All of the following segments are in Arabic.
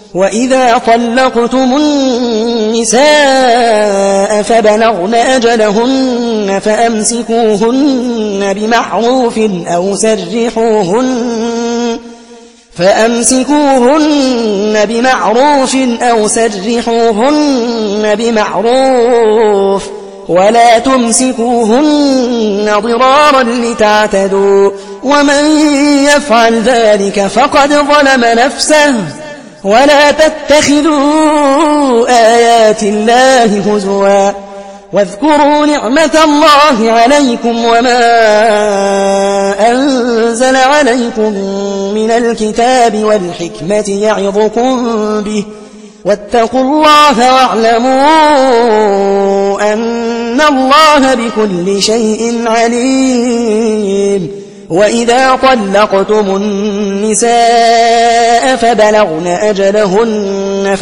وإذا طلقتم النساء فبلغن أجلهن فأمسكوهن بمعروف أو سرحوهن بمعروف ولا تمسكوهن ضرارا لتعتدوا ومن يفعل ذلك فقد ظلم نفسه ولا تتخذوا آيات الله هزوا واذكروا نعمة الله عليكم وما أنزل عليكم من الكتاب والحكمة يعظكم به واتقوا الله واعلموا أن الله بكل شيء عليم وإذا طلقتم النساء فبلغن أجلهن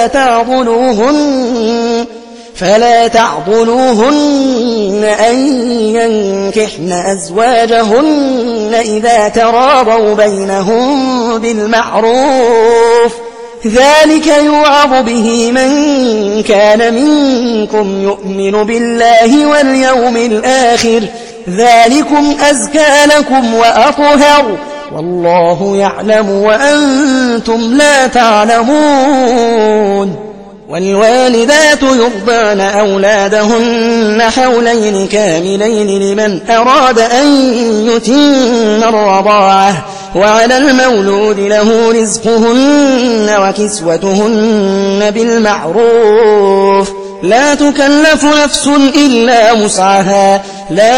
فلا تعضلوهن أن ينكحن أزواجهن إذا تراضوا بينهم بالمعروف ذلك يوعظ به من كان منكم يؤمن بالله واليوم الآخر ذلكم أزكى لكم وأطهر والله يعلم وأنتم لا تعلمون والوالدات يرضعن أولادهن حولين كاملين لمن أراد أن يتم الرضاعة وعلى المولود له رزقهن وكسوتهن بالمعروف لا تكلف نفس إلا وسعها لا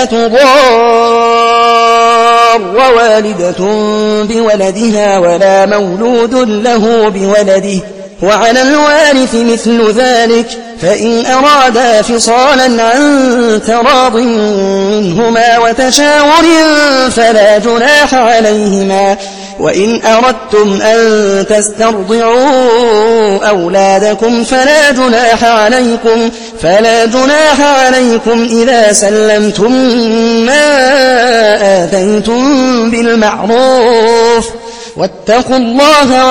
تضار والدة بولدها ولا مولود له بولده وعلى الوارث مثل ذلك فإن أرادا فصالا عن تراض منهما وتشاور فلا جناح عليهما وإن أردتم أن تسترضعوا أولادكم فلا جناح عليكم إذا سلمتم ما آتيتم بالمعروف واتقوا الله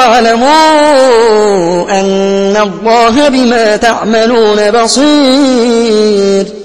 واعلموا أن الله بما تعملون بصير